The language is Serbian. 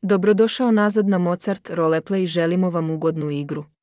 Dobrodošao nazad na Mozart Roleplay, želimo vam ugodnu igru.